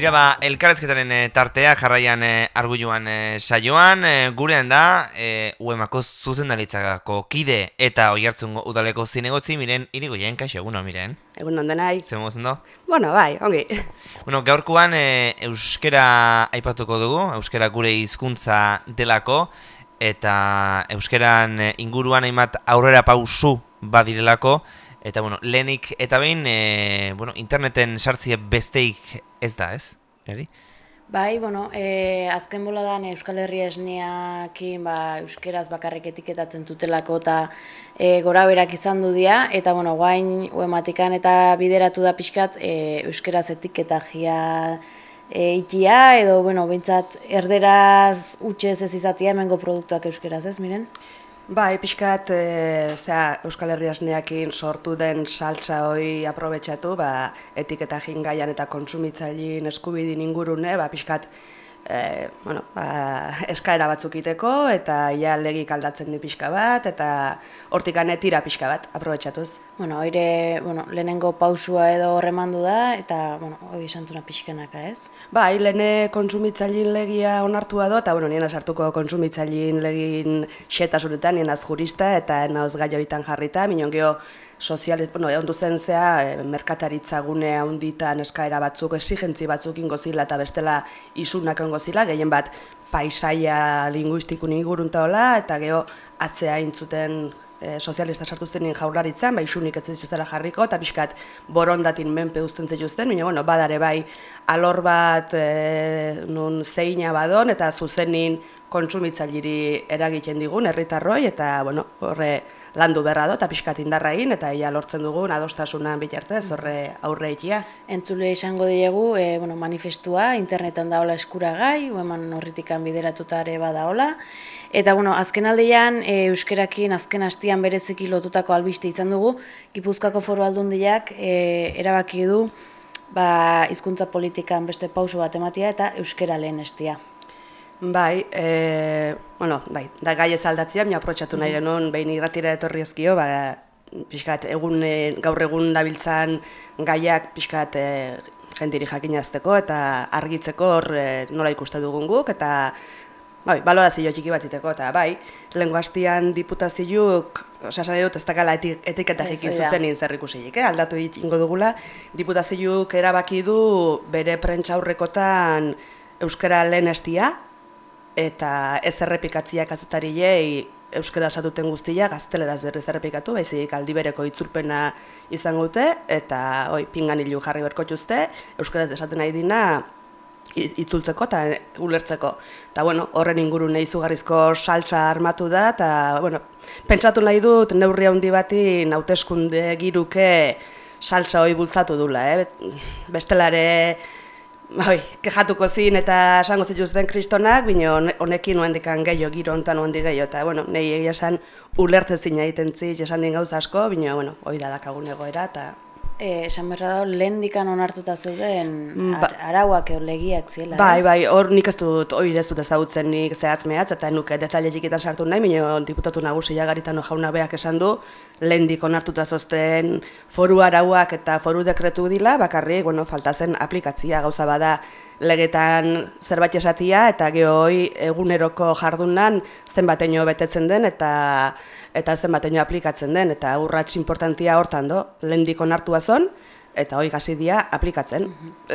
Tira elkarrezketaren tartea jarraian arguiluan saioan, gurean da UEMako zuzendaritzako kide eta Oiartzungo udaleko zinegotzi Miren Irigoyen. Kaixo, egunon Miren. Egunon denai. Zer mozen do? Bueno, bai, ongi. Bueno, gaurkoan euskera aipatuko dugu, euskera gure hizkuntza delako, eta euskeran inguruan hainbat aurrera pausu badirelako, eta bueno, lehenik eta behin interneten sartzie besteik ez da, ez? Eri? Bai, bueno, azken boladan Euskal Herria esneakin euskeraz bakarrik etiketatzen zutelako eta goraberak izan du dira, eta bueno, guain UEMatikan eta bideratu da pixkat euskeraz etiketajia ikia, edo bueno, behintzat erderaz utxez ez izatea hemengo produktuak euskeraz, ez, Miren? Bai, pixkat, Euskal Herria esneakin sortu den saltza hoi aprobetxatu, etiketajin gaian eta kontsumitzailin eskubidin ingurune, pixkat, eskaera batzuk iteko, eta ja legik aldatzen di pixka bat, eta hortikan tira pixka bat, aprobetxatuz. Bueno, lehenengo pausua edo horremandu da, eta, hori esantzuna pixkanaka, ez? Bai, lehene kontsumitzailin legia onartua do, eta, niena sartuko kontsumitzailin legin xetasunetan, nienaz jurista, eta nahoz gaioitan jarrita, minon geho, ondu zen zea, merkataritza gune handitan eskaera batzuk, exigentzi batzuk ingozila eta bestela isunak ingozila, gehien bat paisaia linguistikun ingurunta hola, eta geho atzea intzuten sozialista sartu zenin jaurlaritzan, isunik ez zituztela jarriko, eta pixkat borondatin menpe uzten zituzten, baina badare bai alor bat nun zeina badon, eta zuzenin kontsumitzailiri eragiten digun, herritarroi, eta horre landu berra do, eta pixkat indarra egin, eta ia lortzen dugun adostasunan bitartez, horre aurre egia. Entzule izango diegu, manifestua, internetan daola eskuragai, eman horritikan bideratuta ere badaola, eta azken aldean, euskerakin azken hastian bereziki lotutako albiste izan dugu, Gipuzkoako Foru Aldundiak erabaki du hizkuntza politikan beste pauso bat ematia eta euskera lehenestia. Bai, da gai ez aldatzea, mi aprotxatu nahi genuen, behin irratira etorri ezkio, pixkat gaur egun dabiltzan gaiak pixkat jendiri jakinazteko eta argitzeko hor nola ikuste dugun guk, eta balorazio txiki bat iteko, eta lehenko hastian diputaziuk, esan dut ez dakala etiketajikin zuzenin zer ikusilik, aldatu ingo dugula, diputaziuk erabaki du bere prentsa aurrekotan euskara lehenestia, eta ez errepikatzia kazetarilei euskara satuten guztia gazteleraz berriz errepikatu, baizik aldi bereko itzulpena izango dute, eta pinganilu jarri berkotuzte, euskaraz esaten nahi dina itzultzeko eta ulertzeko. Eta horren ingurune izugarrizko saltza armatu da, eta pentsatu nahi dut neurri handi bati hauteskunde giruke saltza hori bultzatu dula. Bestelare kejatuko zin eta esango zituzten kristonak, baina honekin noendikan gehiago, giro honetan noendik gehiago, eta nahi egia esan ulertezina egiten zit, esan din gauza asko, baina hori da dakagun egoera, eta... Esan berra da, lehen dikan onartuta zeuden arauak eo legiak ziela, ez? Bai, hor nik ez dut ezagutzen nik zehatz-mehatz, eta nuke detaile txikitan sartu nahi, baina diputatu nagusia Garitano jauna beak esan du, lehen dik onartuta zozten foru arauak eta foru dekretu dila, bakarrik, falta zen aplikatzia gauza bada legetan zerbait esatia, eta gehoi eguneroko jardunan zenbateño betetzen den, eta zenbateño aplikatzen den, eta urrats importantia hortan do, lehendik onartua zon, eta hoi gazidia aplikatzen.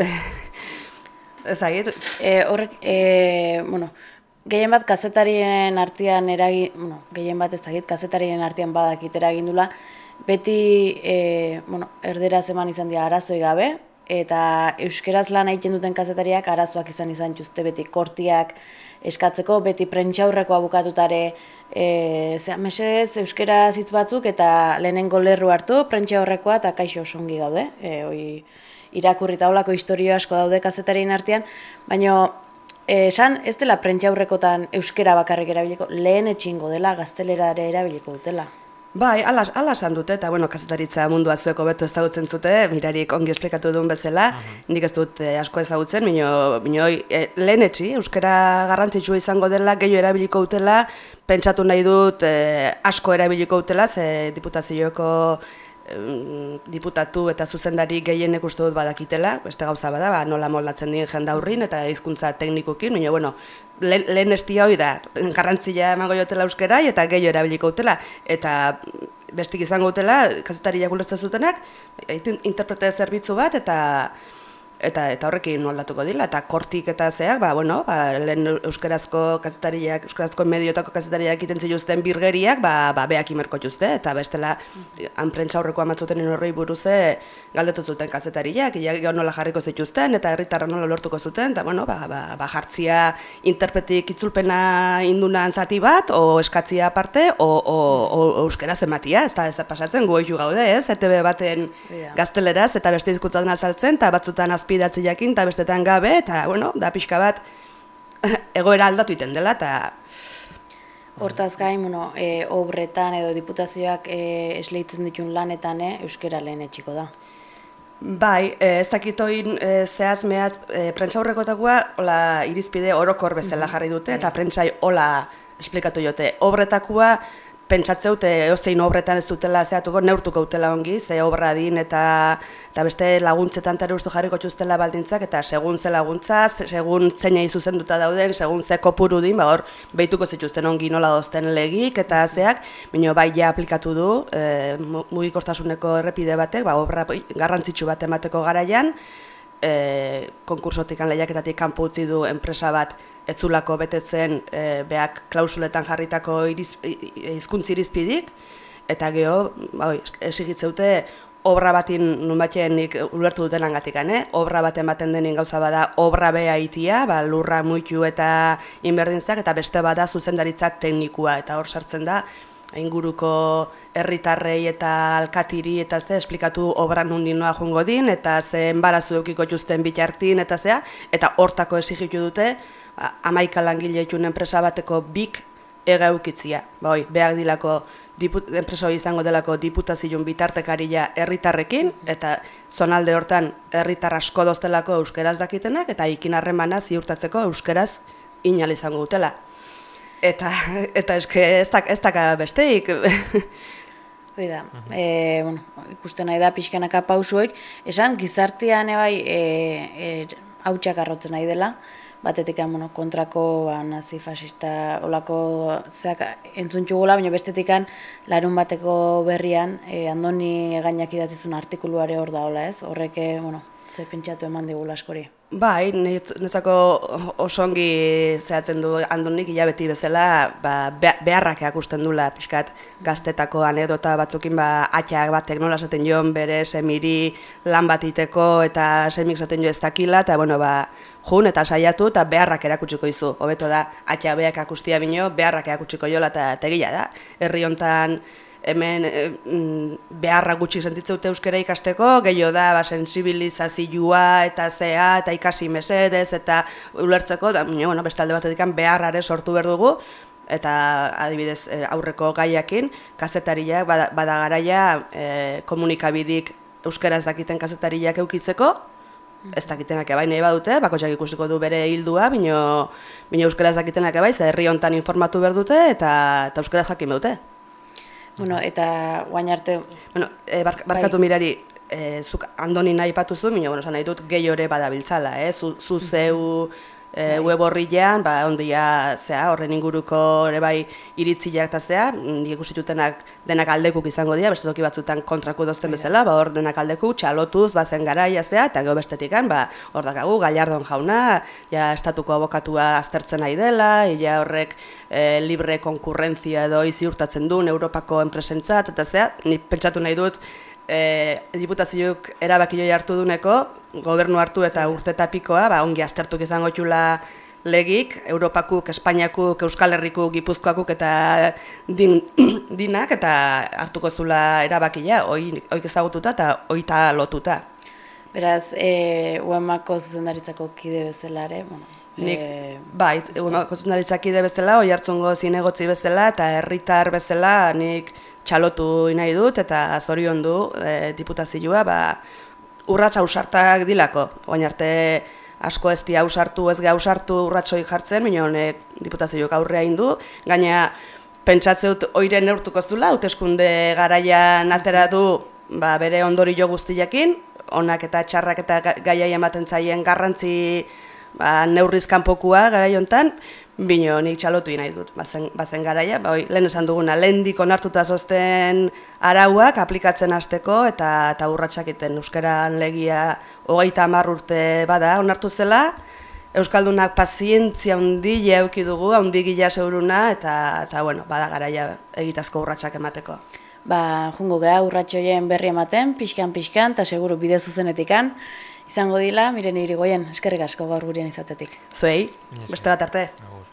Ezagit? Horrek, gehien bat kazetarien artean gehien bat ez dakit, kazetarien artean badakit eragindula, beti erderaz eman izan dira arazoi gabe, eta euskeraz lan egiten duten kazetariak arazoak izan dituzte, beti kortiak eskatzeko, beti prentxaurrekoa bukatutare, mesedez euskera hitz batzuk eta lehenengo lerru hartu, prentxaurrekoa eta kaixo osongi gaude, irakurrita holako historio asko daude kazetarien artean, baina esan ez dela prentxaurrekotan euskera bakarrik erabiliko, lehen etxingo dela, gaztelera ere erabiliko dutela. Bai, ala esan dute, eta kazetaritza mundua zueko beto ezagutzen zute, mirarik ongi esplikatu duen bezala, nik ez dut asko ezagutzen, baina lehen etxi, euskara garrantzitsua izango dela, gehiago erabiliko dutela, pentsatu nahi dut asko erabiliko dutela, ze diputazioko diputatu eta zuzendari gehienek uste dut badakitela, beste gauza bada, nola moldatzen dien jendaurrin eta hizkuntza teknikokin, baina bueno, lehen estia hori da, garrantzia emango jotela euskerai eta gehiago erabiliko utela, eta bestik izango utela, kazetariak ulertzen zutenak, interprete zerbitzu bat eta horrekin aldatuko dila, eta kortik eta zeak, lehen euskarazko kazetariak, euskarazko mediotako kazetariak egiten zituzten birgeriak, beak imerko juzte, eta bestela prentsa aurreko amatzuten horrei buruze galdetu zuten kazetariak, nola jarriko zituzten, eta herritarra nola lortuko zuten, eta jartzia interpretik itzulpena indunan zati bat, o eskatzia aparte, o euskaraz ematia, ez da pasatzen, goitu gaude, ez, ETB baten gazteleraz, eta beste hizkuntzatan azaltzen, eta batzutan azpidatzi jakin, eta bestetan gabe, eta, da pixka bat egoera aldatu iten dela, eta... Hortaz gain, obretan edo diputazioak esleitzen ditun lanetan, euskera lehen etxiko da. Bai, ez dakitoin zehaz mehaz, prentsa aurrekotakoa irizpide orokor bezala jarri dute, eta prentsai hola esplikatu jote. Obretakoa pentsatzeute eozein obretan ez dutela zehatuko, neurtuko dutela ongi, ze obra din eta beste laguntzetan ere ustu jarriko txuztela baldintzak, eta segun ze laguntza, segun zeinei zuzenduta dauden, segun ze kopuru din, hor behituko zituzten ongi nola dozten legik eta zeak, baina bai ja aplikatu du mugikortasuneko errepide batek, obra garrantzitsu bat emateko garaian, konkursotik lehiaketatik kanpo utzi du enpresa bat etzulako betetzen beak klausuletan jarritako hizkuntza irizpidik, eta geho esigitzeute obra batin nunbatxenik ulertu dutenangatik, obra bat ematen denin gauza bada obra beha itia, lurra muitu eta inberdintzak, eta beste bada zuzendaritza teknikua, eta hor sartzen da inguruko herritarrei eta alkatiri eta ze esplikatu obra nundin noa joango din, eta ze enbarazu eukiko txuzten bitartin eta zea, eta hortako exigitu dute 11 langile itun enpresa bateko bik ega eukitzia. Behar dilako enpresa hori izango delako diputazion bitartekaria herritarrekin, eta zonalde hortan herritar asko doztelako euskeraz dakitenak, eta ikin harremana ziurtatzeko euskeraz inal izango dutela. Eta eske ez daka besteik. Hoi da, ikusten nahi da pixkanaka pausuek, esan gizartean hautsak arrotzen nahi dela, batetik kontrako nazi-fasista olako zeak entzuntxugula, baina bestetik larun bateko berrian Andoni Egainak idatzizun artikuluare hor da hola ez, horrek ze pentsatu eman digula askori. Bai, netzako osongi zehatzen du Andonik hilabeti bezala beharrak erakusten dula, pixkat gaztetako anedota batzukin atxak batek nola esaten joan bere semiri lan bat iteko eta semik esaten jo ez dakila, eta jun eta saiatu eta beharrak erakutsiko izu. Hobeto da, atxa beak akustia bino, beharrak erakutsiko jola eta tegila da. Herri hontan hemen beharra gutxi sentitzeute euskara ikasteko, gehiago da sensibilizazioa eta zea eta ikasi mesedez eta ulertzeko, beste alde batetik beharrare sortu behar dugu, eta adibidez aurreko gaiakin, kazetariak bada garaia komunikabidik euskaraz dakiten kazetariak eukitzeko, ez dakitenak ebai nahi badute, bakotxak ikusiko du bere hildua, bino euskaraz dakitenak ebai, ze herri hontan informatu behar dute eta euskaraz jakin behar dute. Eta guain arte... Barkatu mirari, zuk Andoni nahi patuzu, nahi dut gehiore badabiltzala, zu zeu web horrilean, ondia horren inguruko iritziak eta zea, ikusitutenak denak aldekuk izango dira, beste toki batzutan kontraku dozten bezala, hor denak aldekuk, txalotuz, bazen garaia zea, eta geho bestetikan, hor dakagu, Gallardon jauna, estatuko abokatua aztertzen nahi dela, horrek libre konkurrentzia edo ziurtatzen duen Europako enpresentzat, eta zea, ni pentsatu nahi dut, diputazioak erabakioi hartu duneko, gobernu hartu eta urteta pikoa, ongi aztertuk izango txula legik, Europakuk, Espainiakuk, Euskal Herrikuk, Gipuzkoakuk eta dinak, eta hartuko zula erabakia, oik ezagututa eta oita lotuta. Beraz, UEMako zuzendaritzako kide bezala ere, Bai, UEMako zuzendaritzako kide bezala, oi hartzungo zinegotzi bezala, eta herritar bezala nik txalotu nahi dut, eta zorion du diputazioa, urratsa ausartak dilako. Oin arte asko ez di ausartu, ez ge ausartu urratsoi jartzen, baina honek diputazioak aurrea egin du. Gaina pentsatzeut oire neurtuko zula, hauteskunde garaian atera du bere ondorio guztiekin, onak eta txarrak eta gaiai ematen zaien garrantzi neurriz kanpokua garai hontan, bino nik txalotu nahi dut, bazen garaia, lehen esan duguna, lehendik onartuta zozten arauak aplikatzen hasteko eta urratsak egiten euskeran legia 30 urte bada onartu zela, euskaldunak pazientzia handia eduki dugu, handigila zeuruna eta bueno, bada garaia egitazko urratsak emateko. Jungo geha urratxo horien berri ematen, pixkan, eta seguru bide zuzenetikan, izango dila, Miren Irigoyen, eskerrik asko gaur gurean izatetik. Zuei, beste bat arte.